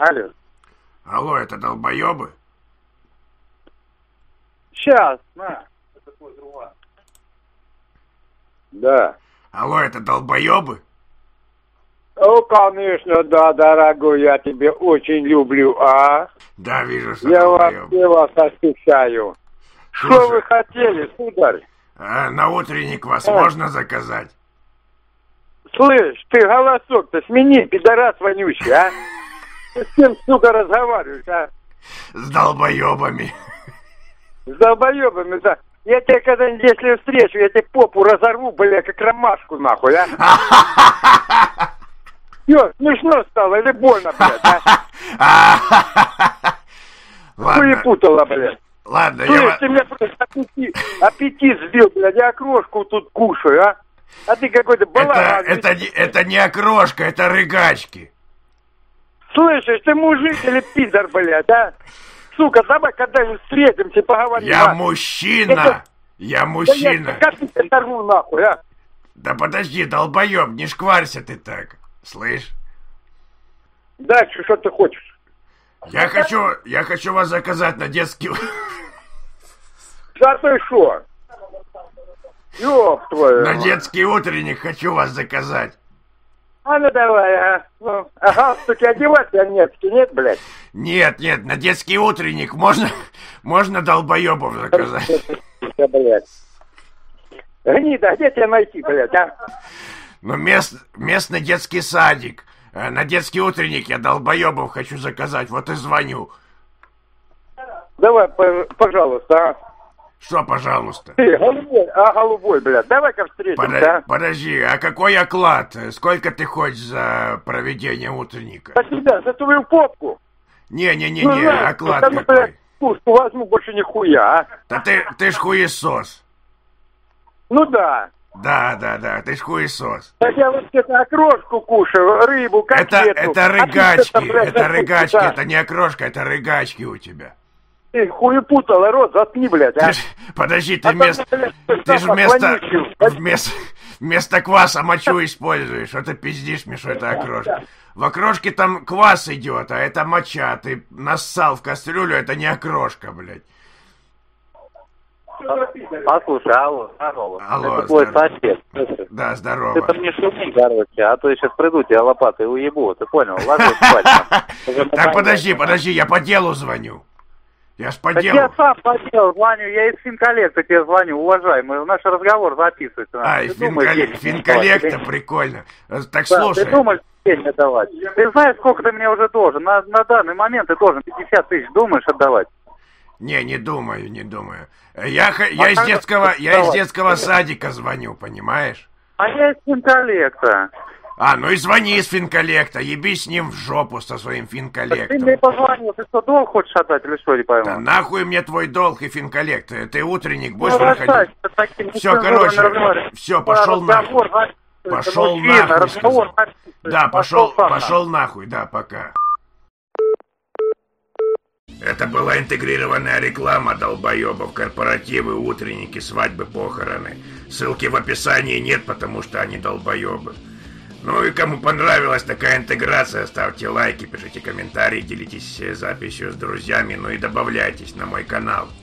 Алло. Алло, это долбоебы? Сейчас, на. Это твой друга. Да. Алло, это долбоебы? О, конечно, да, дорогой, я тебя очень люблю, а? Да, вижу, что Я долбоебы. вас ощущаю. Что Слушай, вы хотели, сударь? на утренник вас можно заказать? Слышь, ты голосок-то смени, пидорас вонючий, а? Ты с кем, сука, разговариваешь, а? С долбоебами. С долбоебами, да. Я тебя когда-нибудь, если встречу, я тебе попу разорву, бля, как ромашку, нахуй, а? Всё, смешно стало или больно, блядь, а? Хуепутала, блядь. Ладно, Слышь, ты меня просто аппетит сбил, блядь, я окрошку тут кушаю, а? А ты какой-то балаган. Это не окрошка, это рыгачки. Слышишь, ты мужик или пидор, блядь, а? Сука, давай когда-нибудь встретимся и поговорим. Я мужчина! Я мужчина! Как ты оторву нахуй, а? Да подожди, долбоеб, не шкварься ты так. Слышь? Дальше что ты хочешь? Я хочу вас заказать на детский... Да ты шо? Ёб твою. На детский утренник хочу вас заказать. А ну давай, а. Ну, а галстуки одевать немецкий, нет, блядь? Нет, на детский утренник можно долбоебов заказать. Блядь. Гнида, а где тебя найти, блядь, а? Ну, местный детский садик. На детский утренник я долбоебов хочу заказать, вот и звоню. Давай, пожалуйста, а. Что, пожалуйста? Ты, голубой, блядь, давай-ка встретимся, а. Подожди, а какой оклад? Сколько ты хочешь за проведение утренника? За тебя, за твою попку. Не, Ну, оклад ну, какой? блядь, пушку возьму, больше нихуя, а. Да ты ж хуесос. Ну да. Да, ты ж хуесос. Так я вот это окрошку кушаю, рыбу, котлету. Это рыгачки, да. это не окрошка, это рыгачки у тебя. Ты хуепутала, рот заткни, блядь, а. Подожди, ты вместо кваса мочу используешь. Вот ты пиздишь мне, что это окрошка. В окрошке там квас идет, а это моча. Ты нассал в кастрюлю, это не окрошка, блядь. Послушай, алло, здорово. Алло, это твой здорово. сосед. Да, здорово. Ты там не шуми, короче, а то я сейчас приду, тебя лопатой уебу, ты понял? Ложись спать там. Так, подожди, я по делу звоню. Я ж по Так делу. я сам по делу звоню, я из финколлекта тебе звоню, уважаемый, наш разговор записывается. Ай, финколлекта, прикольно. Так Да, слушай. ты думаешь, деньги отдавать? Ты знаешь, сколько ты мне уже должен? На данный момент ты должен 50 тысяч, думаешь отдавать? Не думаю. Я из детского садика звоню, понимаешь? А я из финколлекта. Ну и звони из финколлекта, еби с ним в жопу со своим Ты мне финколлектом. позвонил, ты что, долг хочешь отдать или что, не пойму? Да нахуй мне твой долг и финколлект, ты утренник будешь Ну, выходить? Все, короче, все, пошел нахуй. Пошел нахуй, сказал. Да, пошел нахуй, да, пока. Это была интегрированная реклама долбоебов, корпоративы, утренники, свадьбы, похороны. Ссылки в описании нет, потому что они долбоебы. Ну и кому понравилась такая интеграция, ставьте лайки, пишите комментарии, делитесь записью с друзьями, ну и добавляйтесь на мой канал.